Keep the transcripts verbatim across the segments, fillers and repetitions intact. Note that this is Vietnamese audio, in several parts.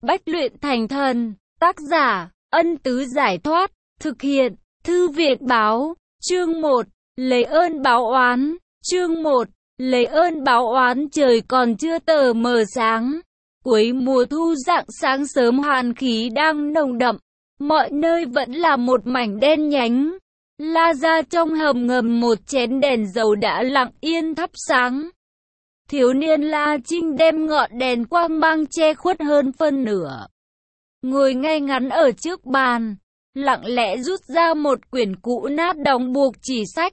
Bách luyện thành thần. Tác giả, Ân Tứ Giải Thoát. Thực hiện, Thư Viện Báo. Chương một. Lấy ơn báo oán. Chương một. Lấy ơn báo oán. Trời còn chưa tờ mờ sáng. Cuối mùa thu rạng sáng sớm, hàn khí đang nồng đậm. Mọi nơi vẫn là một mảnh đen nhánh. La ra trong hầm ngầm, một chén đèn dầu đã lặng yên thắp sáng. Thiếu niên La Trinh đem ngọn đèn quang mang che khuất hơn phân nửa. Ngồi ngay ngắn ở trước bàn, lặng lẽ rút ra một quyển cũ nát đóng buộc chỉ sách.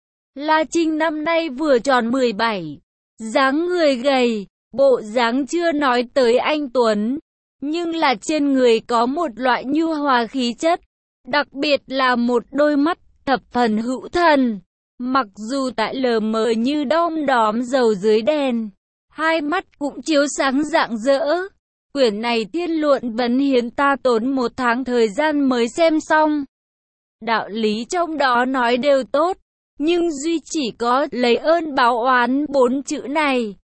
La Trinh năm nay vừa tròn mười bảy, dáng người gầy, bộ dáng chưa nói tới anh tuấn, nhưng là trên người có một loại nhu hòa khí chất, đặc biệt là một đôi mắt thập phần hữu thần. Mặc dù tại lờ mờ như đom đóm dầu dưới đèn, hai mắt cũng chiếu sáng rạng rỡ. Quyển này Thiên Luận Vấn Hiến ta tốn một tháng thời gian mới xem xong. Đạo lý trong đó nói đều tốt, nhưng duy chỉ có lấy ơn báo oán bốn chữ này,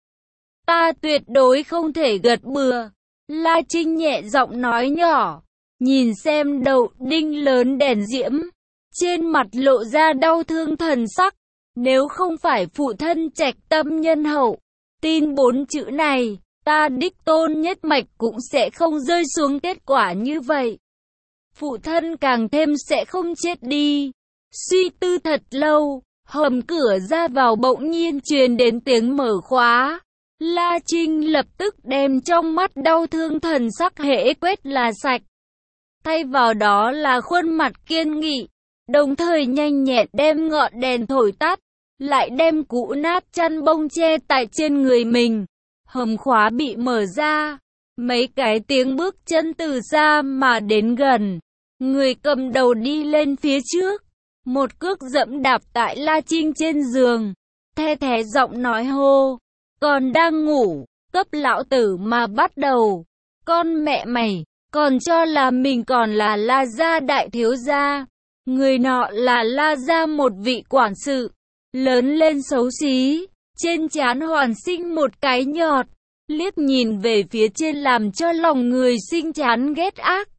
ta tuyệt đối không thể gật bừa. La Trinh nhẹ giọng nói nhỏ, nhìn xem đầu đinh lớn đèn diễm, trên mặt lộ ra đau thương thần sắc. Nếu không phải phụ thân trạch tâm nhân hậu, tin bốn chữ này, ta đích tôn nhất mạch cũng sẽ không rơi xuống kết quả như vậy. Phụ thân càng thêm sẽ không chết đi. Suy tư thật lâu, hầm cửa ra vào bỗng nhiên truyền đến tiếng mở khóa. La Trinh lập tức đem trong mắt đau thương thần sắc hễ quét là sạch. Thay vào đó là khuôn mặt kiên nghị, đồng thời nhanh nhẹn đem ngọn đèn thổi tắt, lại đem cũ nát chăn bông che tại trên người mình. Hầm khóa bị mở ra, mấy cái tiếng bước chân từ xa mà đến gần. Người cầm đầu đi lên phía trước, một cước dẫm đạp tại La Trinh trên giường, the thé giọng nói hô, còn đang ngủ, cấp lão tử mà bắt đầu. Con mẹ mày, còn cho là mình còn là La gia đại thiếu gia. Người nọ là La gia một vị quản sự, lớn lên xấu xí, trên trán hoàn sinh một cái nhọt, liếc nhìn về phía trên làm cho lòng người sinh chán ghét ác.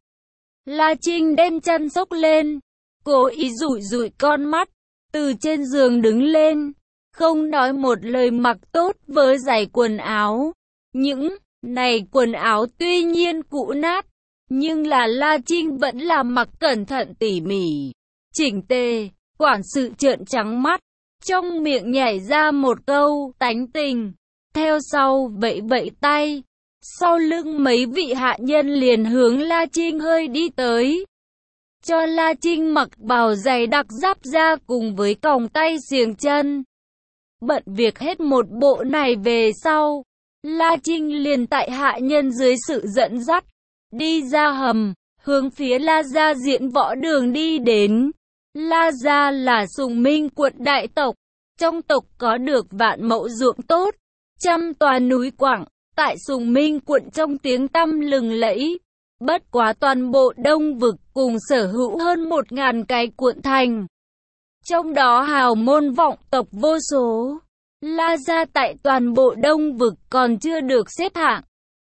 La Trinh đem chăn xốc lên, cố ý dụi dụi con mắt, từ trên giường đứng lên, không nói một lời mặc tốt với giày quần áo. Những này quần áo tuy nhiên cũ nát, nhưng là La Trinh vẫn là mặc cẩn thận tỉ mỉ, chỉnh tề. Quản sự trợn trắng mắt, trong miệng nhảy ra một câu tánh tình, theo sau vẫy vẫy tay. Sau lưng mấy vị hạ nhân liền hướng La Trinh hơi đi tới, cho La Trinh mặc bào dày đặc giáp da cùng với còng tay xiềng chân. Bận việc hết một bộ này về sau, La Trinh liền tại hạ nhân dưới sự dẫn dắt, đi ra hầm, hướng phía La gia Diễn Võ Đường đi đến. La gia là Sùng Minh quận đại tộc, trong tộc có được vạn mẫu ruộng tốt, trăm tòa núi quảng, tại Sùng Minh quận trong tiếng tăm lừng lẫy. Bất quá toàn bộ Đông vực cùng sở hữu hơn một ngàn cái quận thành, trong đó hào môn vọng tộc vô số. La gia tại toàn bộ Đông vực còn chưa được xếp hạng.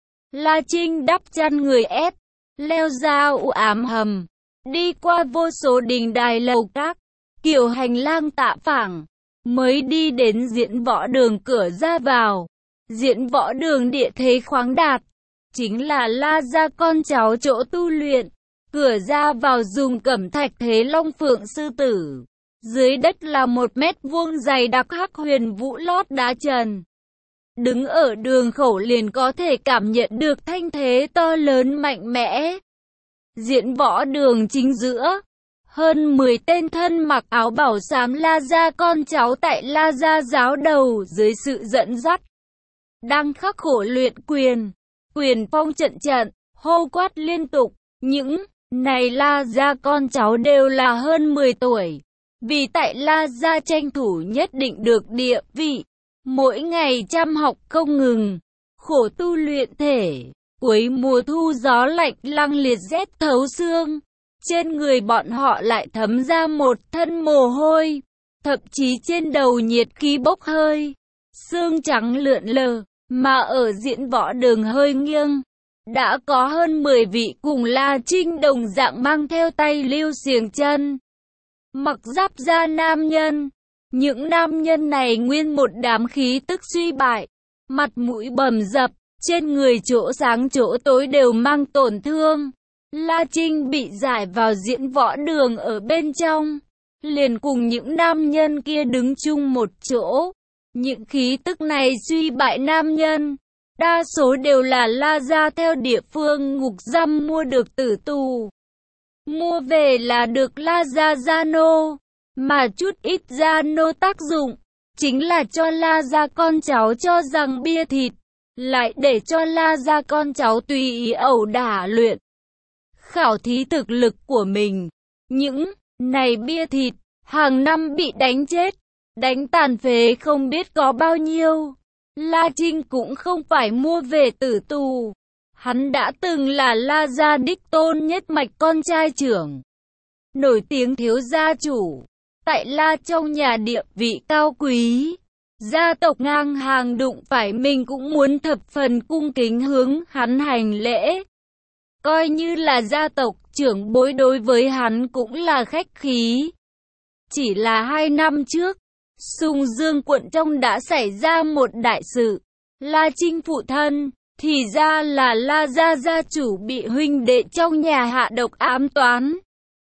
La Trinh đắp chăn người ép, leo ra u ám hầm, đi qua vô số đình đài lầu các, kiểu hành lang tạ phẳng, mới đi đến Diễn Võ Đường cửa ra vào. Diễn Võ Đường địa thế khoáng đạt, chính là La gia con cháu chỗ tu luyện. Cửa ra vào dùng cẩm thạch thế long phượng sư tử, dưới đất là một mét vuông dày đặc hắc huyền vũ lót đá trần. Đứng ở đường khẩu liền có thể cảm nhận được thanh thế to lớn mạnh mẽ. Diễn Võ Đường chính giữa, hơn mười tên thân mặc áo bảo xám La gia con cháu tại La gia giáo đầu dưới sự dẫn dắt, đang khắc khổ luyện quyền, quyền phong trận trận, hô quát liên tục. Những này La gia con cháu đều là hơn mười tuổi, vì tại La gia tranh thủ nhất định được địa vị, mỗi ngày chăm học không ngừng, khổ tu luyện thể. Cuối mùa thu gió lạnh lăng liệt rét thấu xương, trên người bọn họ lại thấm ra một thân mồ hôi, thậm chí trên đầu nhiệt khí bốc hơi, xương trắng lượn lờ, mà ở Diễn Võ Đường hơi nghiêng, đã có hơn mười vị cùng La Trinh đồng dạng mang theo tay lưu xiềng chân, mặc giáp da nam nhân. Những nam nhân này nguyên một đám khí tức suy bại, mặt mũi bầm dập, trên người chỗ sáng chỗ tối đều mang tổn thương. La Trinh bị giải vào diễn võ đường ở bên trong, liền cùng những nam nhân kia đứng chung một chỗ. Những khí tức này suy bại nam nhân, đa số đều là La gia theo địa phương ngục giam mua được tử tù. Mua về là được La gia gia nô, mà chút ít gia nô tác dụng, chính là cho La gia con cháu cho rằng bia thịt, lại để cho La gia con cháu tùy ý ẩu đả luyện, khảo thí thực lực của mình. Những này bia thịt, hàng năm bị đánh chết, đánh tàn phế không biết có bao nhiêu. La Trinh cũng không phải mua về tử tù. Hắn đã từng là La gia đích tôn nhất mạch con trai trưởng, nổi tiếng thiếu gia chủ. Tại La trong nhà địa vị cao quý, gia tộc ngang hàng đụng phải mình cũng muốn thập phần cung kính hướng hắn hành lễ. Coi như là gia tộc trưởng bối đối với hắn cũng là khách khí. Chỉ là hai năm trước, Sùng Dương quận trong đã xảy ra một đại sự. La Trinh phụ thân, thì ra là La gia gia chủ bị huynh đệ trong nhà hạ độc ám toán,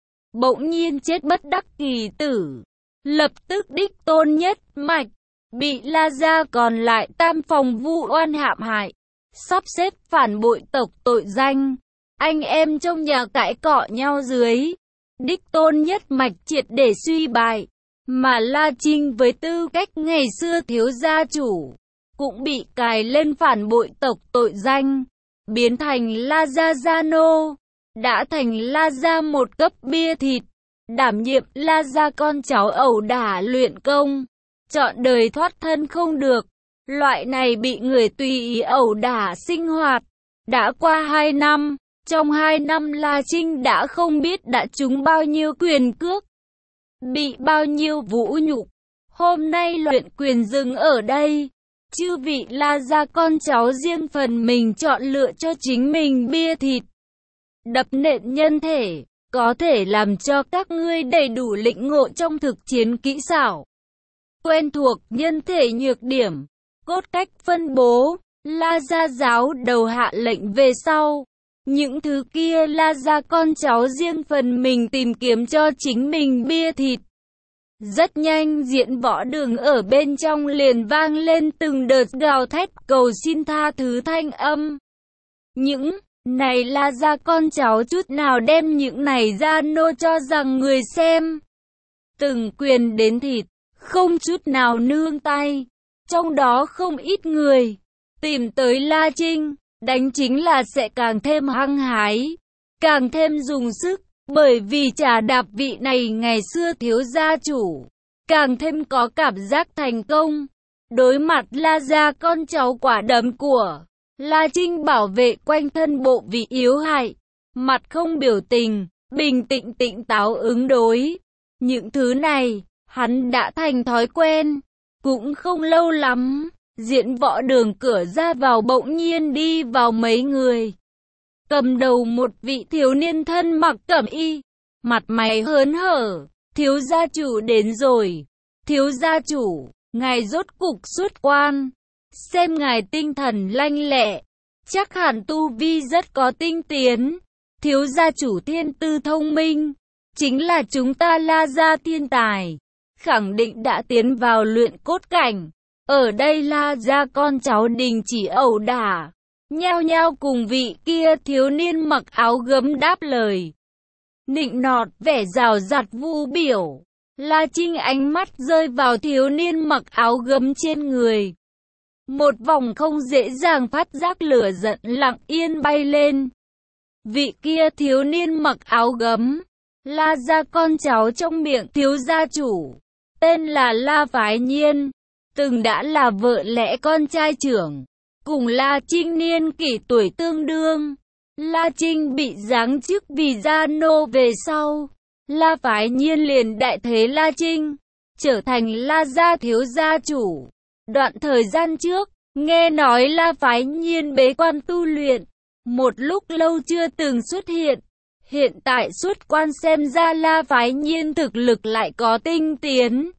bỗng nhiên chết bất đắc kỳ tử. Lập tức đích tôn nhất mạch bị La gia còn lại tam phòng vu oan hãm hại, sắp xếp phản bội tộc tội danh. Anh em trong nhà cãi cọ nhau dưới, đích tôn nhất mạch triệt để suy bại, mà La Trinh với tư cách ngày xưa thiếu gia chủ cũng bị cài lên phản bội tộc tội danh, biến thành La gia gia nô, đã thành La gia một cấp bia thịt, đảm nhiệm La gia con cháu ẩu đả luyện công, chọn đời thoát thân không được. Loại này bị người tùy ý ẩu đả sinh hoạt. Đã qua hai năm, trong hai năm La Trinh đã không biết đã trúng bao nhiêu quyền cước, bị bao nhiêu vũ nhục. Hôm nay luyện quyền dừng ở đây. Chư vị La gia con cháu riêng phần mình chọn lựa cho chính mình bia thịt, đập nện nhân thể, có thể làm cho các ngươi đầy đủ lĩnh ngộ trong thực chiến kỹ xảo, quen thuộc nhân thể nhược điểm, cốt cách phân bố. La gia giáo đầu hạ lệnh về sau, những thứ kia La gia con cháu riêng phần mình tìm kiếm cho chính mình bia thịt. Rất nhanh diễn võ đường ở bên trong liền vang lên từng đợt gào thét cầu xin tha thứ thanh âm. Những này La gia con cháu chút nào đem những này ra nô cho rằng người xem. Từng quyền đến thịt, không chút nào nương tay. Trong đó không ít người tìm tới La Trinh, đánh chính là sẽ càng thêm hăng hái, càng thêm dùng sức. Bởi vì trả đạp vị này ngày xưa thiếu gia chủ, càng thêm có cảm giác thành công. Đối mặt La gia con cháu quả đấm của La Trinh bảo vệ quanh thân bộ vị yếu hại, mặt không biểu tình, bình tĩnh tỉnh táo ứng đối. Những thứ này, hắn đã thành thói quen. Cũng không lâu lắm, diễn võ đường cửa ra vào bỗng nhiên đi vào mấy người. Cầm đầu một vị thiếu niên thân mặc cẩm y, mặt mày hớn hở. Thiếu gia chủ đến rồi. Thiếu gia chủ, ngài rốt cục xuất quan. Xem ngài tinh thần lanh lẹ, chắc hẳn tu vi rất có tinh tiến. Thiếu gia chủ thiên tư thông minh, chính là chúng ta La gia thiên tài, khẳng định đã tiến vào luyện cốt cảnh. Ở đây La gia con cháu đình chỉ ẩu đả, nhao nhao cùng vị kia thiếu niên mặc áo gấm đáp lời. Nịnh nọt vẻ rào rạt vu biểu. La Trinh ánh mắt rơi vào thiếu niên mặc áo gấm trên người. Một vòng không dễ dàng phát giác lửa giận lặng yên bay lên. Vị kia thiếu niên mặc áo gấm, La gia con cháu trong miệng thiếu gia chủ, tên là La Phái Nhiên, từng đã là vợ lẽ con trai trưởng, cùng La Trinh niên kỷ tuổi tương đương. La Trinh bị giáng chức vì gia nô về sau, La Phái Nhiên liền đại thế La Trinh, trở thành La gia thiếu gia chủ. Đoạn thời gian trước, nghe nói La Phái Nhiên bế quan tu luyện, một lúc lâu chưa từng xuất hiện. Hiện tại xuất quan xem ra La Phái Nhiên thực lực lại có tinh tiến.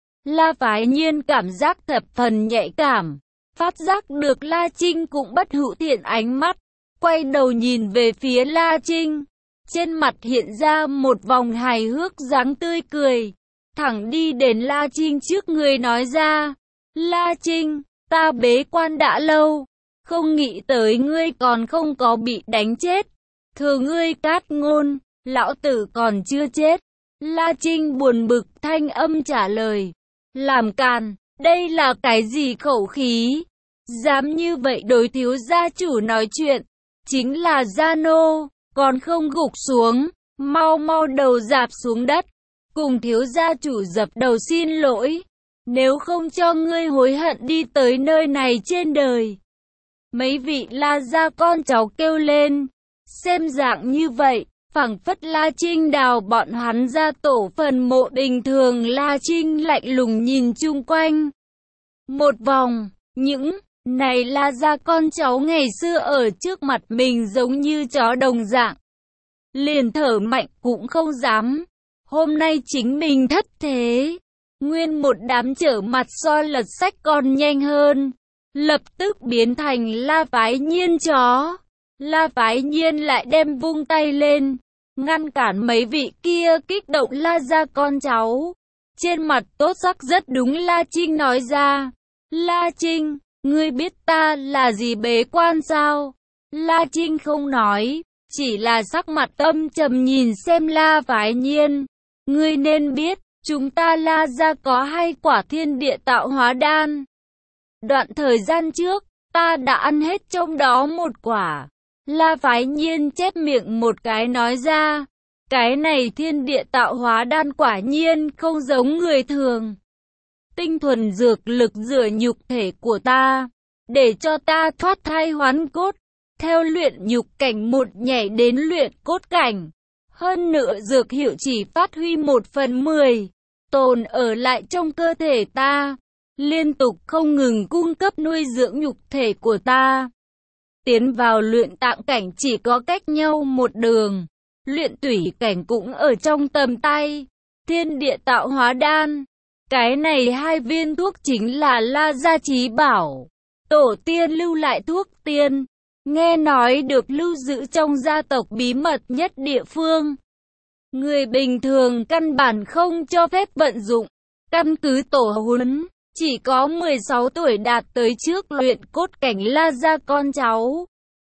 La Phái Nhiên cảm giác thập phần nhạy cảm, phát giác được La Trinh cũng bất hữu thiện ánh mắt, quay đầu nhìn về phía La Trinh. Trên mặt hiện ra một vòng hài hước dáng tươi cười, thẳng đi đến La Trinh trước người nói ra, La Trinh, ta bế quan đã lâu, không nghĩ tới ngươi còn không có bị đánh chết. Thừa ngươi cát ngôn, lão tử còn chưa chết. La Trinh buồn bực thanh âm trả lời, làm càn, đây là cái gì khẩu khí, dám như vậy đối thiếu gia chủ nói chuyện, chính là gia nô, còn không gục xuống, mau mau đầu dạp xuống đất, cùng thiếu gia chủ dập đầu xin lỗi, nếu không cho ngươi hối hận đi tới nơi này trên đời. Mấy vị La gia con cháu kêu lên, xem dạng như vậy, phảng phất La Trinh đào bọn hắn ra tổ phần mộ bình thường. La Trinh lạnh lùng nhìn chung quanh một vòng, những này La gia con cháu ngày xưa ở trước mặt mình giống như chó đồng dạng, liền thở mạnh cũng không dám. Hôm nay chính mình thất thế, nguyên một đám trở mặt so lật sách còn nhanh hơn, lập tức biến thành La Phái Nhiên chó. La Phái Nhiên lại đem vung tay lên, ngăn cản mấy vị kia kích động La gia con cháu. Trên mặt tốt sắc rất đúng La Trinh nói ra, La Trinh, ngươi biết ta là gì bế quan sao? La Trinh không nói, chỉ là sắc mặt âm trầm nhìn xem La Phái Nhiên. Ngươi nên biết, chúng ta La gia có hai quả thiên địa tạo hóa đan. Đoạn thời gian trước, ta đã ăn hết trong đó một quả. La Phái Nhiên chép miệng một cái nói ra, cái này thiên địa tạo hóa đan quả nhiên không giống người thường. Tinh thuần dược lực rửa nhục thể của ta, để cho ta thoát thai hoán cốt, theo luyện nhục cảnh một nhảy đến luyện cốt cảnh. Hơn nữa dược hiệu chỉ phát huy một phần mười, tồn ở lại trong cơ thể ta, liên tục không ngừng cung cấp nuôi dưỡng nhục thể của ta. Tiến vào luyện tạng cảnh chỉ có cách nhau một đường, luyện tủy cảnh cũng ở trong tầm tay. Thiên địa tạo hóa đan, cái này hai viên thuốc chính là La gia chí bảo, tổ tiên lưu lại thuốc tiên, nghe nói được lưu giữ trong gia tộc bí mật nhất địa phương. Người bình thường căn bản không cho phép vận dụng. Căn cứ tổ huấn, chỉ có mười sáu tuổi đạt tới trước luyện cốt cảnh La gia con cháu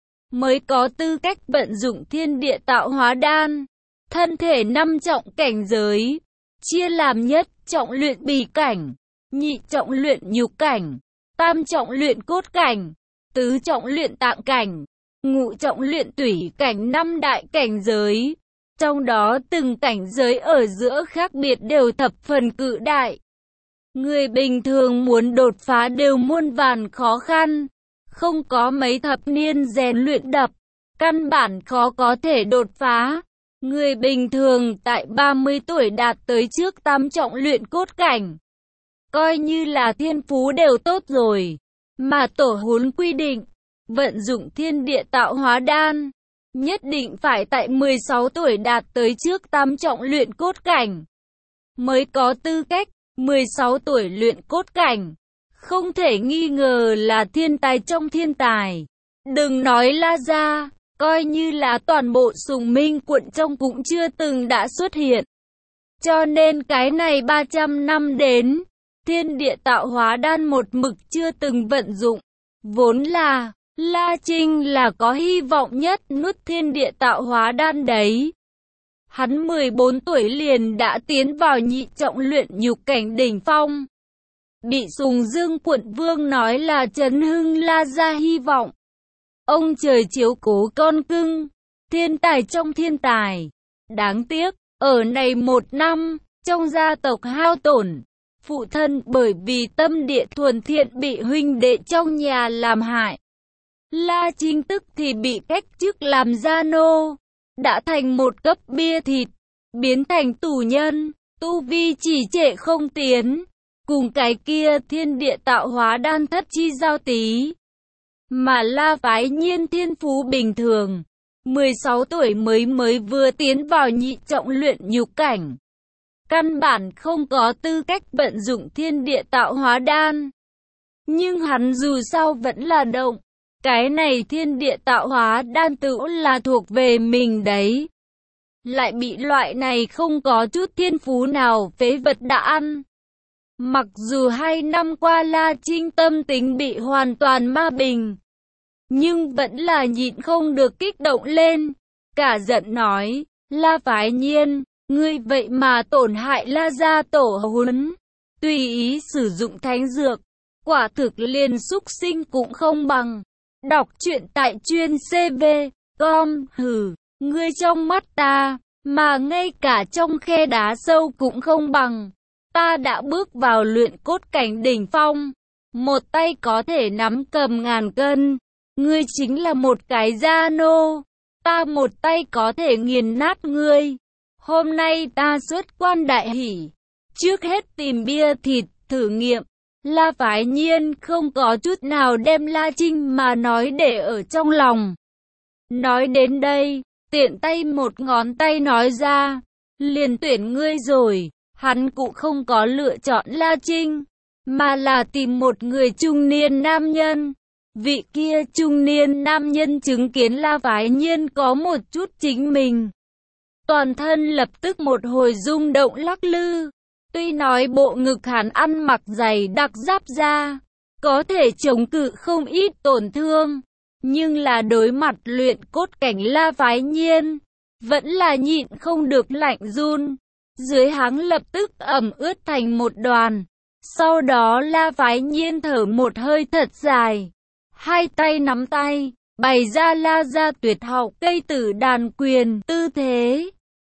mới có tư cách vận dụng thiên địa tạo hóa đan. Thân thể năm trọng cảnh giới, chia làm nhất trọng luyện bì cảnh, nhị trọng luyện nhục cảnh, tam trọng luyện cốt cảnh, tứ trọng luyện tạng cảnh, ngũ trọng luyện tủy cảnh, năm đại cảnh giới. Trong đó từng cảnh giới ở giữa khác biệt đều thập phần cự đại. Người bình thường muốn đột phá đều muôn vàn khó khăn. Không có mấy thập niên rèn luyện đập, căn bản khó có thể đột phá. Người bình thường tại ba mươi tuổi đạt tới trước tam trọng luyện cốt cảnh, coi như là thiên phú đều tốt rồi. Mà tổ huấn quy định, vận dụng thiên địa tạo hóa đan, nhất định phải tại mười sáu tuổi đạt tới trước tam trọng luyện cốt cảnh, mới có tư cách. mười sáu tuổi luyện cốt cảnh, không thể nghi ngờ là thiên tài trong thiên tài. Đừng nói La gia, coi như là toàn bộ Sùng Minh quận trong cũng chưa từng đã xuất hiện. Cho nên cái này ba trăm năm đến, thiên địa tạo hóa đan một mực chưa từng vận dụng. Vốn là, La Trinh là có hy vọng nhất nuốt thiên địa tạo hóa đan đấy. Hắn mười bốn tuổi liền đã tiến vào nhị trọng luyện nhục cảnh đỉnh phong. Bị Sùng Dương quận vương nói là chấn hưng La gia hy vọng. Ông trời chiếu cố con cưng, thiên tài trong thiên tài. Đáng tiếc, ở này một năm, trong gia tộc hao tổn. Phụ thân bởi vì tâm địa thuần thiện bị huynh đệ trong nhà làm hại. La Trinh tức thì bị cách chức làm gia nô, đã thành một cấp bia thịt, biến thành tù nhân, tu vi chỉ trệ không tiến. Cùng cái kia thiên địa tạo hóa đan thất chi giao tí. mà La Phái Nhiên thiên phú bình thường. mười sáu tuổi mới mới vừa tiến vào nhị trọng luyện nhục cảnh. Căn bản không có tư cách vận dụng thiên địa tạo hóa đan. Nhưng hắn dù sao vẫn là động. Cái này thiên địa tạo hóa đan tự là thuộc về mình đấy. Lại bị loại này không có chút thiên phú nào phế vật đã ăn. Mặc dù hai năm qua La Trinh tâm tính bị hoàn toàn ma bình, nhưng vẫn là nhịn không được kích động lên. Cả giận nói, La Phái Nhiên, ngươi vậy mà tổn hại La gia tổ huấn, tùy ý sử dụng thánh dược, quả thực liền súc sinh cũng không bằng. Đọc truyện tại chuyên xê vê chấm com. Hừ, ngươi trong mắt ta, mà ngay cả trong khe đá sâu cũng không bằng. Ta đã bước vào luyện cốt cảnh đỉnh phong, một tay có thể nắm cầm ngàn cân. Ngươi chính là một cái gia nô, ta một tay có thể nghiền nát ngươi. Hôm nay ta xuất quan đại hỷ, trước hết tìm bia thịt thử nghiệm. La Phái Nhiên không có chút nào đem La Trinh mà nói để ở trong lòng. Nói đến đây, tiện tay một ngón tay nói ra, liền tuyển ngươi rồi. Hắn cũng không có lựa chọn La Trinh, mà là tìm một người trung niên nam nhân. Vị kia trung niên nam nhân chứng kiến La Phái Nhiên có một chút chính mình, toàn thân lập tức một hồi rung động lắc lư. Tuy nói bộ ngực hắn ăn mặc dày đặc giáp da, có thể chống cự không ít tổn thương, nhưng là đối mặt luyện cốt cảnh La Phái Nhiên, vẫn là nhịn không được lạnh run. Dưới hắn lập tức ẩm ướt thành một đoàn. Sau đó La Phái Nhiên thở một hơi thật dài, hai tay nắm tay, bày ra La gia tuyệt học cây tử đàn quyền tư thế.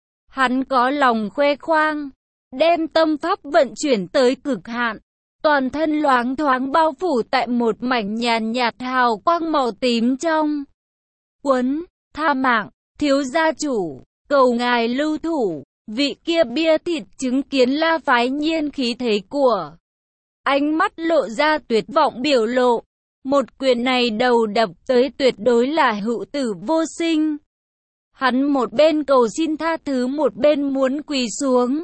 Hắn có lòng khoe khoang, đem tâm pháp vận chuyển tới cực hạn, toàn thân loáng thoáng bao phủ tại một mảnh nhàn nhạt hào quang màu tím trong. Quấn, tha mạng, thiếu gia chủ, cầu ngài lưu thủ. Vị kia bia thịt chứng kiến La Phái Nhiên khí thế của, ánh mắt lộ ra tuyệt vọng biểu lộ. Một quyền này đầu đập tới tuyệt đối là hữu tử vô sinh. Hắn một bên cầu xin tha thứ một bên muốn quỳ xuống.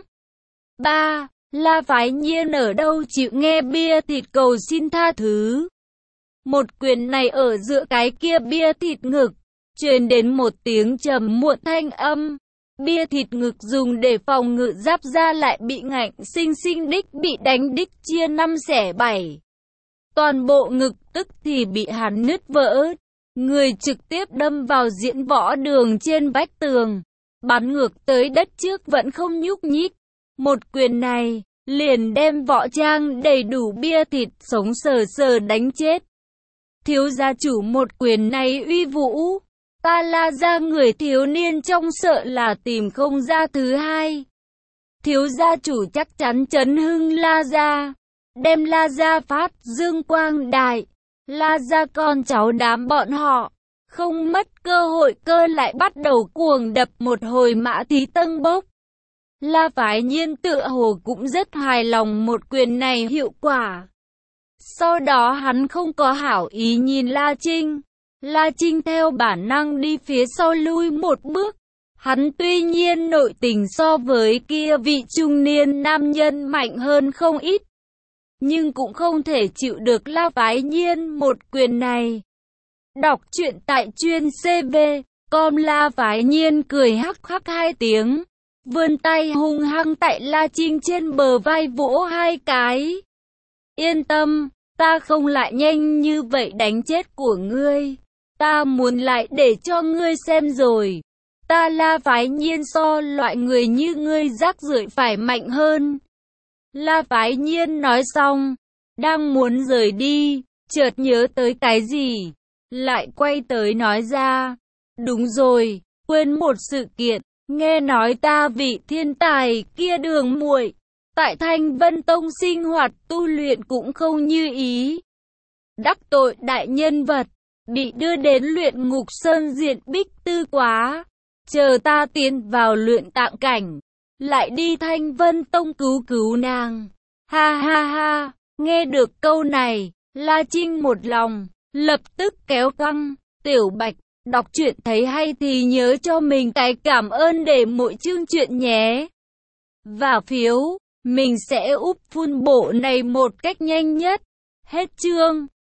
Ba, La Phái Nhiên ở đâu chịu nghe bia thịt cầu xin tha thứ. Một quyền này ở giữa cái kia bia thịt ngực, truyền đến một tiếng trầm muộn thanh âm. Bia thịt ngực dùng để phòng ngự giáp da lại bị ngạnh sinh sinh đích bị đánh đích chia năm xẻ bảy. Toàn bộ ngực tức thì bị hắn nứt vỡ. Người trực tiếp đâm vào diễn võ đường trên vách tường, bắn ngược tới đất trước vẫn không nhúc nhích. Một quyền này liền đem võ trang đầy đủ bia thịt sống sờ sờ đánh chết. Thiếu gia chủ một quyền này uy vũ. Ta La gia người thiếu niên trong sợ là tìm không ra thứ hai. Thiếu gia chủ chắc chắn chấn hưng La gia, đem La gia phát dương quang đại. La gia con cháu đám bọn họ, không mất cơ hội cơ lại bắt đầu cuồng đập một hồi mã thí tân bốc. La Phái Nhiên tựa hồ cũng rất hài lòng một quyền này hiệu quả. Sau đó hắn không có hảo ý nhìn La Trinh. La Trinh theo bản năng đi phía sau lui một bước. Hắn tuy nhiên nội tình so với kia vị trung niên nam nhân mạnh hơn không ít, nhưng cũng không thể chịu được La Phái Nhiên một quyền này. Đọc truyện tại chuyên xê vê chấm com. La Phái Nhiên cười hắc hắc hai tiếng, vươn tay hung hăng tại La Trinh trên bờ vai vỗ hai cái. Yên tâm, ta không lại nhanh như vậy đánh chết của ngươi. Ta muốn lại để cho ngươi xem rồi. Ta La Phái Nhiên so loại người như ngươi rác rưởi phải mạnh hơn. La Phái Nhiên nói xong, đang muốn rời đi, chợt nhớ tới cái gì, lại quay tới nói ra. Đúng rồi, quên một sự kiện, nghe nói ta vị thiên tài kia Đường muội tại Thanh Vân Tông sinh hoạt tu luyện cũng không như ý. Đắc tội đại nhân vật, bị đưa đến luyện ngục sơn diện bích tư quá. Chờ ta tiến vào luyện tạng cảnh, lại đi Thanh Vân Tông cứu cứu nàng. Ha ha ha, nghe được câu này, La Trinh một lòng, lập tức kéo căng. Tiểu Bạch, đọc truyện thấy hay thì nhớ cho mình cái cảm ơn để mỗi chương truyện nhé. Và phiếu, mình sẽ úp full bộ này một cách nhanh nhất. Hết chương.